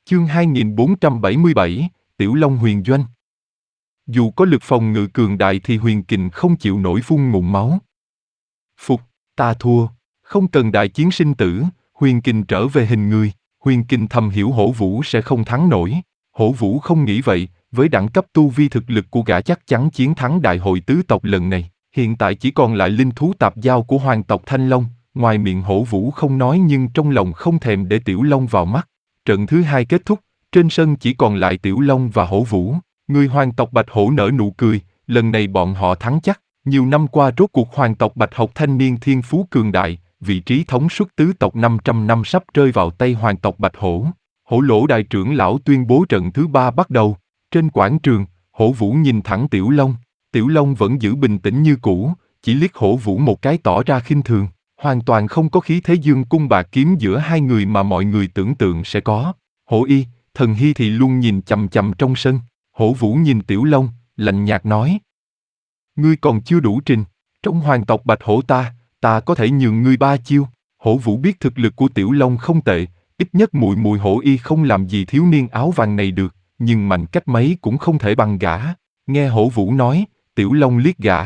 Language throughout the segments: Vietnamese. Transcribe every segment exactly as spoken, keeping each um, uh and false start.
Chương hai nghìn bốn trăm bảy mươi bảy, Tiểu Long huyền doanh. Dù có lực phòng ngự cường đại thì huyền kình không chịu nổi phun ngụm máu. Phục, ta thua, không cần đại chiến sinh tử, huyền kình trở về hình người. Huyền kình thầm hiểu Hổ Vũ sẽ không thắng nổi. Hổ Vũ không nghĩ vậy, với đẳng cấp tu vi thực lực của gã chắc chắn chiến thắng đại hội tứ tộc lần này. Hiện tại chỉ còn lại linh thú tạp giao của hoàng tộc Thanh Long, ngoài miệng Hổ Vũ không nói nhưng trong lòng không thèm để Tiểu Long vào mắt. Trận thứ hai kết thúc, trên sân chỉ còn lại Tiểu Long và Hổ Vũ. Người hoàng tộc Bạch Hổ nở nụ cười, lần này bọn họ thắng chắc. Nhiều năm qua rốt cuộc hoàng tộc Bạch Hổ thanh niên thiên phú cường đại, vị trí thống suất tứ tộc năm trăm năm sắp rơi vào tay hoàng tộc Bạch Hổ. Hổ Lỗ đại trưởng lão tuyên bố trận thứ ba bắt đầu. Trên quảng trường, Hổ Vũ nhìn thẳng Tiểu Long. Tiểu Long vẫn giữ bình tĩnh như cũ, chỉ liếc Hổ Vũ một cái tỏ ra khinh thường. Hoàn toàn không có khí thế dương cung bạc kiếm giữa hai người mà mọi người tưởng tượng sẽ có. Hổ Y, Thần Hy thì luôn nhìn chằm chằm trong sân. Hổ Vũ nhìn Tiểu Long, lạnh nhạt nói: Ngươi còn chưa đủ trình. Trong hoàng tộc Bạch Hổ ta, ta có thể nhường ngươi ba chiêu. Hổ Vũ biết thực lực của Tiểu Long không tệ, ít nhất muội muội Hổ Y không làm gì thiếu niên áo vàng này được, nhưng mạnh cách mấy cũng không thể bằng gã. Nghe Hổ Vũ nói, Tiểu Long liếc gã.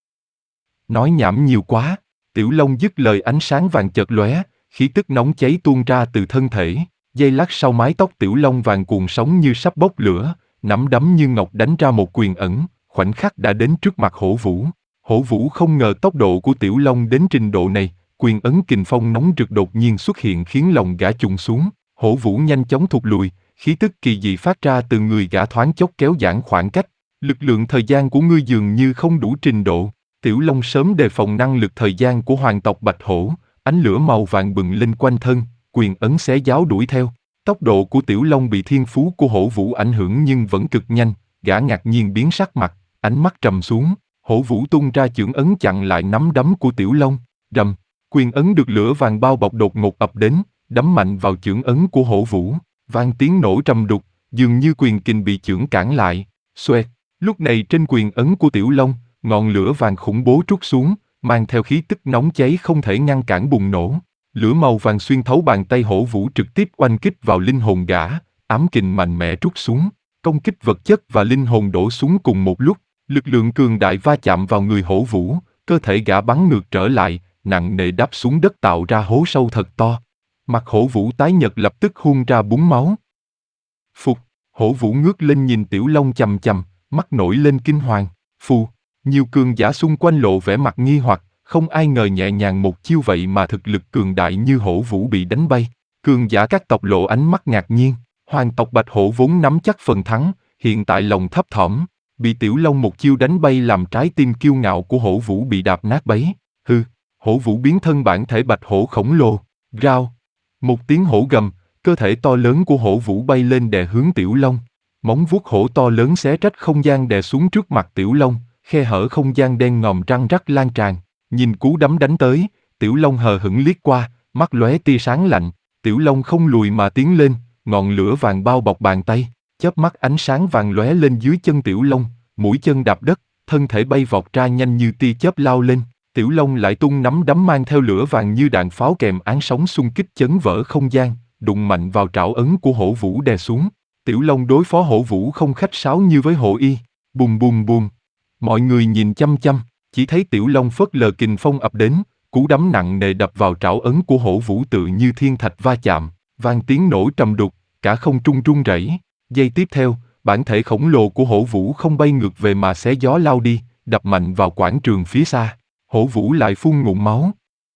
Nói nhảm nhiều quá. Tiểu Long dứt lời, ánh sáng vàng chợt lóe, khí tức nóng cháy tuôn ra từ thân thể. Giây lát sau mái tóc Tiểu Long vàng cuồn sóng như sắp bốc lửa, nắm đấm như ngọc đánh ra một quyền ẩn, khoảnh khắc đã đến trước mặt Hổ Vũ. Hổ Vũ không ngờ tốc độ của Tiểu Long đến trình độ này, quyền ấn kình phong nóng rực đột nhiên xuất hiện khiến lòng gã trùng xuống. Hổ Vũ nhanh chóng thụt lùi, khí tức kỳ dị phát ra từ người gã thoáng chốc kéo giãn khoảng cách. Lực lượng thời gian của ngươi dường như không đủ trình độ. Tiểu Long sớm đề phòng năng lực thời gian của hoàng tộc Bạch Hổ, ánh lửa màu vàng bừng lên quanh thân, quyền ấn xé giáo đuổi theo. Tốc độ của Tiểu Long bị thiên phú của Hổ Vũ ảnh hưởng nhưng vẫn cực nhanh, gã ngạc nhiên biến sắc mặt, ánh mắt trầm xuống. Hổ Vũ tung ra chưởng ấn chặn lại nắm đấm của Tiểu Long. Rầm, quyền ấn được lửa vàng bao bọc đột ngột ập đến, đấm mạnh vào chưởng ấn của Hổ Vũ, vang tiếng nổ trầm đục, dường như quyền kình bị chưởng cản lại. Xoẹt, lúc này trên quyền ấn của Tiểu Long, ngọn lửa vàng khủng bố trút xuống, mang theo khí tức nóng cháy không thể ngăn cản bùng nổ. Lửa màu vàng xuyên thấu bàn tay Hổ Vũ trực tiếp oanh kích vào linh hồn gã, ám kình mạnh mẽ trút xuống, công kích vật chất và linh hồn đổ xuống cùng một lúc. Lực lượng cường đại va chạm vào người Hổ Vũ, cơ thể gã bắn ngược trở lại, nặng nề đáp xuống đất tạo ra hố sâu thật to. Mặt Hổ Vũ tái nhợt lập tức phun ra búng máu. Phục, Hổ Vũ ngước lên nhìn Tiểu Long chằm chằm, mắt nổi lên kinh hoàng. Phù, nhiều cường giả xung quanh lộ vẻ mặt nghi hoặc, không ai ngờ nhẹ nhàng một chiêu vậy mà thực lực cường đại như Hổ Vũ bị đánh bay. Cường giả các tộc lộ ánh mắt ngạc nhiên, hoàng tộc Bạch Hổ vốn nắm chắc phần thắng, hiện tại lòng thấp thỏm, bị Tiểu Long một chiêu đánh bay làm trái tim kiêu ngạo của Hổ Vũ bị đạp nát bấy. Hừ, Hổ Vũ biến thân bản thể Bạch Hổ khổng lồ, rao. Một tiếng hổ gầm, cơ thể to lớn của Hổ Vũ bay lên đè hướng Tiểu Long. Móng vuốt hổ to lớn xé rách không gian đè xuống trước mặt Tiểu Long, khe hở không gian đen ngòm răng rắc lan tràn. Nhìn cú đấm đánh tới, Tiểu Long hờ hững liếc qua, mắt lóe tia sáng lạnh. Tiểu Long không lùi mà tiến lên, ngọn lửa vàng bao bọc bàn tay, chớp mắt ánh sáng vàng lóe lên dưới chân Tiểu Long, mũi chân đạp đất, thân thể bay vọt ra nhanh như tia chớp lao lên. Tiểu Long lại tung nắm đấm mang theo lửa vàng như đạn pháo kèm án sóng xung kích chấn vỡ không gian, đụng mạnh vào trảo ấn của Hổ Vũ đè xuống. Tiểu Long đối phó Hổ Vũ không khách sáo như với Hổ Y. Bùm bùm bùm. Mọi người nhìn chăm chăm, chỉ thấy Tiểu Long phớt lờ kình phong ập đến, cú đấm nặng nề đập vào trảo ấn của Hổ Vũ tự như thiên thạch va chạm, vang tiếng nổ trầm đục, cả không trung rung rẩy. Giây tiếp theo, bản thể khổng lồ của Hổ Vũ không bay ngược về mà xé gió lao đi, đập mạnh vào quảng trường phía xa. Hổ Vũ lại phun ngụm máu.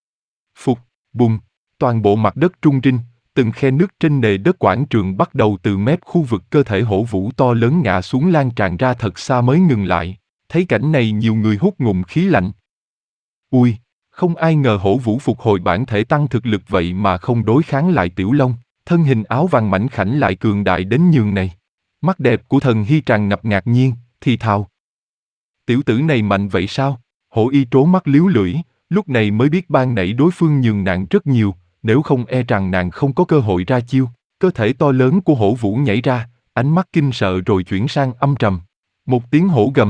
Phục, bùm, toàn bộ mặt đất rung rinh, từng khe nứt trên nền đất quảng trường bắt đầu từ mép khu vực cơ thể Hổ Vũ to lớn ngã xuống lan tràn ra thật xa mới ngừng lại. Thấy cảnh này nhiều người hút ngụm khí lạnh. Ui, không ai ngờ Hổ Vũ phục hồi bản thể tăng thực lực vậy mà không đối kháng lại Tiểu Long, thân hình áo vàng mảnh khảnh lại cường đại đến nhường này. Mắt đẹp của Thần Hy tràn ngập ngạc nhiên, thì thào. Tiểu tử này mạnh vậy sao? Hổ Y trố mắt liếu lưỡi, lúc này mới biết ban nãy đối phương nhường nàng rất nhiều, nếu không e rằng nàng không có cơ hội ra chiêu. Cơ thể to lớn của Hổ Vũ nhảy ra, ánh mắt kinh sợ rồi chuyển sang âm trầm. Một tiếng hổ gầm.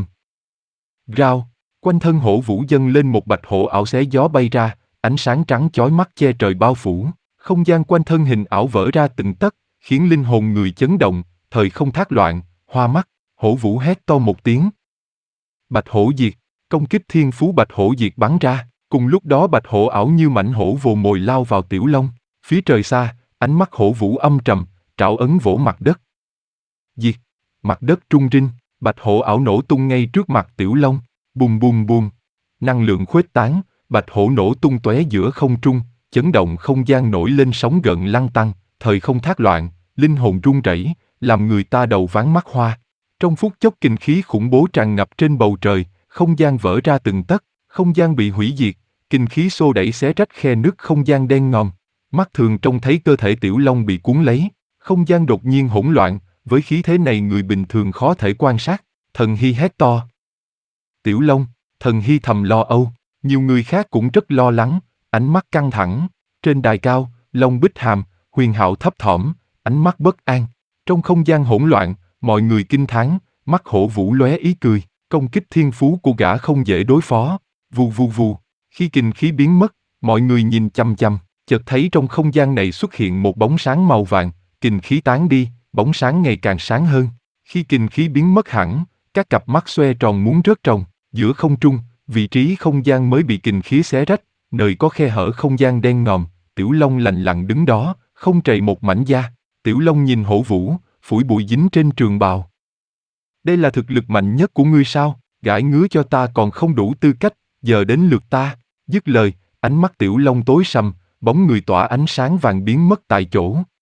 Rao, quanh thân Hổ Vũ dâng lên một bạch hổ ảo xé gió bay ra, ánh sáng trắng chói mắt che trời bao phủ, không gian quanh thân hình ảo vỡ ra từng tấc, khiến linh hồn người chấn động, thời không thác loạn, hoa mắt, hổ vũ hét to một tiếng. Bạch hổ diệt, công kích thiên phú bạch hổ diệt bắn ra, cùng lúc đó bạch hổ ảo như mãnh hổ vồ mồi lao vào Tiểu Long, phía trời xa, ánh mắt hổ vũ âm trầm, trảo ấn vỗ mặt đất. Diệt, mặt đất trung rinh, bạch hổ ảo nổ tung ngay trước mặt Tiểu Long, bùm bùm bùm, năng lượng khuếch tán, bạch hổ nổ tung tóe giữa không trung, chấn động không gian nổi lên sóng gợn lăn tăn, thời không thác loạn, linh hồn run rẩy, làm người ta đầu váng mắt hoa. Trong phút chốc kinh khí khủng bố tràn ngập trên bầu trời, không gian vỡ ra từng tấc, không gian bị hủy diệt, kinh khí xô đẩy xé rách khe nứt không gian đen ngòm. Mắt thường trông thấy cơ thể Tiểu Long bị cuốn lấy, không gian đột nhiên hỗn loạn, với khí thế này người bình thường khó thể quan sát. Thần Hy hét to. Tiểu Long, Thần Hy thầm lo âu, nhiều người khác cũng rất lo lắng, ánh mắt căng thẳng. Trên đài cao, Long Bích Hàm, Huyền Hạo thấp thỏm, ánh mắt bất an. Trong không gian hỗn loạn, mọi người kinh thán, mắt hổ vũ lóe ý cười, công kích thiên phú của gã không dễ đối phó. Vù vù vù, khi kinh khí biến mất, mọi người nhìn chăm chăm, chợt thấy trong không gian này xuất hiện một bóng sáng màu vàng, kinh khí tán đi, bóng sáng ngày càng sáng hơn. Khi kinh khí biến mất hẳn, các cặp mắt xoe tròn muốn rớt tròng, giữa không trung, vị trí không gian mới bị kinh khí xé rách, nơi có khe hở không gian đen ngòm, Tiểu Long lạnh lặng đứng đó, không trầy một mảnh da. Tiểu Long nhìn hổ vũ, phủi bụi dính trên trường bào. Đây là thực lực mạnh nhất của ngươi sao? Gãi ngứa cho ta còn không đủ tư cách, giờ đến lượt ta. Dứt lời, ánh mắt Tiểu Long tối sầm, bóng người tỏa ánh sáng vàng biến mất tại chỗ.